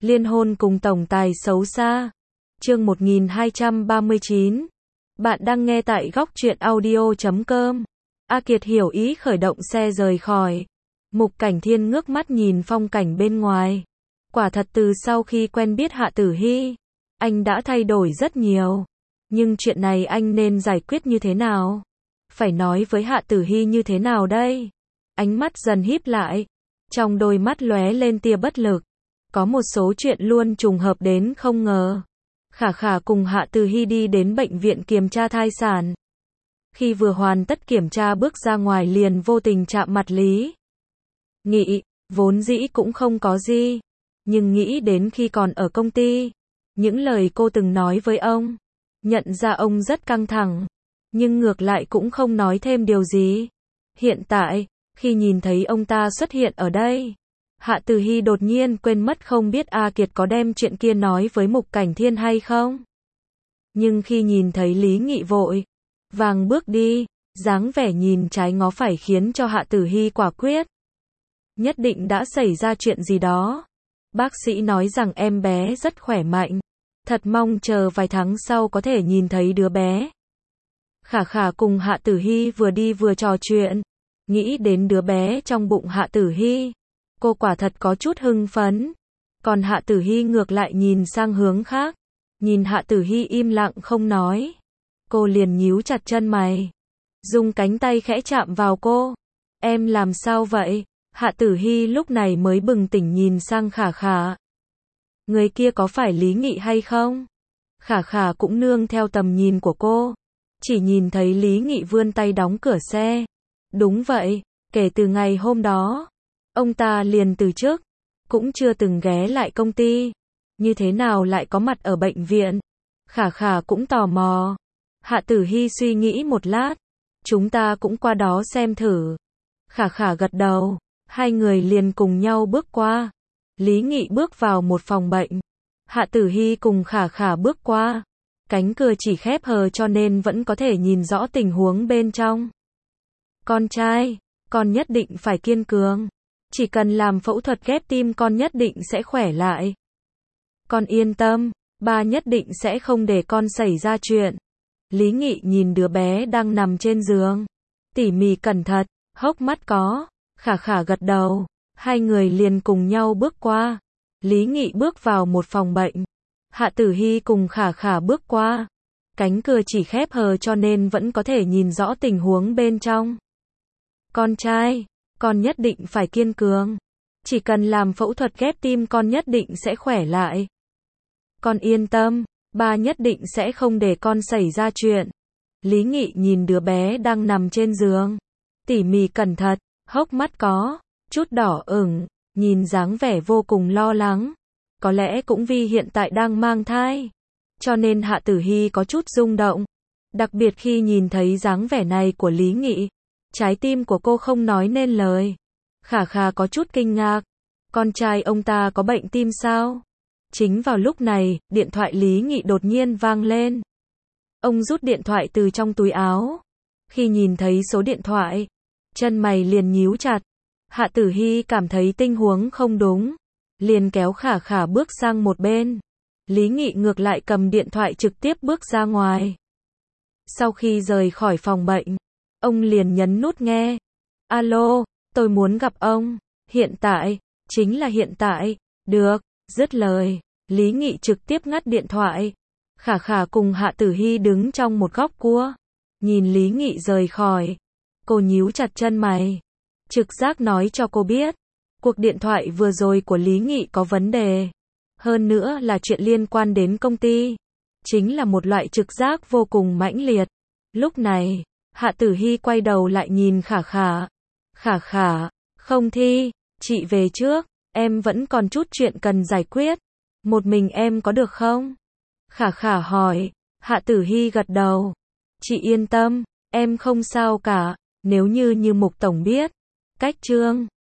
Liên hôn cùng tổng tài xấu xa. Chương 1239. Bạn đang nghe tại góc truyện audio.com. A Kiệt hiểu ý khởi động xe rời khỏi. Mục Cảnh Thiên ngước mắt nhìn phong cảnh bên ngoài. Quả thật từ sau khi quen biết Hạ Tử Hy, anh đã thay đổi rất nhiều. Nhưng chuyện này anh nên giải quyết như thế nào? Phải nói với Hạ Tử Hy như thế nào đây? Ánh mắt dần híp lại. Trong đôi mắt lóe lên tia bất lực. Có một số chuyện luôn trùng hợp đến không ngờ. Khả Khả cùng Hạ Tử Hy đi đến bệnh viện kiểm tra thai sản. Khi vừa hoàn tất kiểm tra bước ra ngoài liền vô tình chạm mặt Lý Nghị, vốn dĩ cũng không có gì. Nhưng nghĩ đến khi còn ở công ty, những lời cô từng nói với ông, nhận ra ông rất căng thẳng, nhưng ngược lại cũng không nói thêm điều gì. Hiện tại, khi nhìn thấy ông ta xuất hiện ở đây, Hạ Tử Hy đột nhiên quên mất không biết A Kiệt có đem chuyện kia nói với Mục Cảnh Thiên hay không. Nhưng khi nhìn thấy Lý Nghị vội vàng bước đi, dáng vẻ nhìn trái ngó phải khiến cho Hạ Tử Hy quả quyết. Nhất định đã xảy ra chuyện gì đó. Bác sĩ nói rằng em bé rất khỏe mạnh. Thật mong chờ vài tháng sau có thể nhìn thấy đứa bé. Khả Khả cùng Hạ Tử Hy vừa đi vừa trò chuyện. Nghĩ đến đứa bé trong bụng Hạ Tử Hy, cô quả thật có chút hưng phấn. Còn Hạ Tử Hy ngược lại nhìn sang hướng khác. Nhìn Hạ Tử Hy im lặng không nói, cô liền nhíu chặt chân mày, dùng cánh tay khẽ chạm vào cô. Em làm sao vậy? Hạ Tử Hy lúc này mới bừng tỉnh nhìn sang Khả Khả. Người kia có phải Lý Nghị hay không? Khả Khả cũng nương theo tầm nhìn của cô, chỉ nhìn thấy Lý Nghị vươn tay đóng cửa xe. Đúng vậy, kể từ ngày hôm đó, ông ta liền từ chức, cũng chưa từng ghé lại công ty. Như thế nào lại có mặt ở bệnh viện? Khả Khả cũng tò mò. Hạ Tử Hy suy nghĩ một lát. Chúng ta cũng qua đó xem thử. Khả Khả gật đầu. Hai người liền cùng nhau bước qua. Lý Nghị bước vào một phòng bệnh. Hạ Tử Hy cùng Khả Khả bước qua. Cánh cửa chỉ khép hờ cho nên vẫn có thể nhìn rõ tình huống bên trong. Con trai, con nhất định phải kiên cường. Chỉ cần làm phẫu thuật ghép tim con nhất định sẽ khỏe lại. Con yên tâm, ba nhất định sẽ không để con xảy ra chuyện. Lý Nghị nhìn đứa bé đang nằm trên giường, tỉ mỉ cẩn thận, hốc mắt có. Khả Khả gật đầu. Hai người liền cùng nhau bước qua. Lý Nghị bước vào một phòng bệnh. Hạ Tử Hy cùng Khả Khả bước qua. Cánh cửa chỉ khép hờ cho nên vẫn có thể nhìn rõ tình huống bên trong. Con trai, con nhất định phải kiên cường. Chỉ cần làm phẫu thuật ghép tim con nhất định sẽ khỏe lại. Con yên tâm, ba nhất định sẽ không để con xảy ra chuyện. Lý Nghị nhìn đứa bé đang nằm trên giường, tỉ mỉ cẩn thận, hốc mắt có chút đỏ ửng, nhìn dáng vẻ vô cùng lo lắng. Có lẽ cũng vì hiện tại đang mang thai, cho nên Hạ Tử Hy có chút rung động. Đặc biệt khi nhìn thấy dáng vẻ này của Lý Nghị, trái tim của cô không nói nên lời. Khả Khả có chút kinh ngạc. Con trai ông ta có bệnh tim sao? Chính vào lúc này, điện thoại Lý Nghị đột nhiên vang lên. Ông rút điện thoại từ trong túi áo. Khi nhìn thấy số điện thoại, chân mày liền nhíu chặt. Hạ Tử Hy cảm thấy tình huống không đúng, liền kéo Khả Khả bước sang một bên. Lý Nghị ngược lại cầm điện thoại trực tiếp bước ra ngoài. Sau khi rời khỏi phòng bệnh, ông liền nhấn nút nghe. Alo, tôi muốn gặp ông. Hiện tại, chính là hiện tại. Được, dứt lời, Lý Nghị trực tiếp ngắt điện thoại. Khả Khả cùng Hạ Tử Hy đứng trong một góc cua, nhìn Lý Nghị rời khỏi. Cô nhíu chặt chân mày. Trực giác nói cho cô biết, cuộc điện thoại vừa rồi của Lý Nghị có vấn đề. Hơn nữa là chuyện liên quan đến công ty. Chính là một loại trực giác vô cùng mãnh liệt. Lúc này, Hạ Tử Hy quay đầu lại nhìn Khả Khả. Khả Khả, không Thi, chị về trước, em vẫn còn chút chuyện cần giải quyết. Một mình em có được không? Khả Khả hỏi. Hạ Tử Hy gật đầu. Chị yên tâm, em không sao cả. Nếu như Mục Tổng biết, cách Trương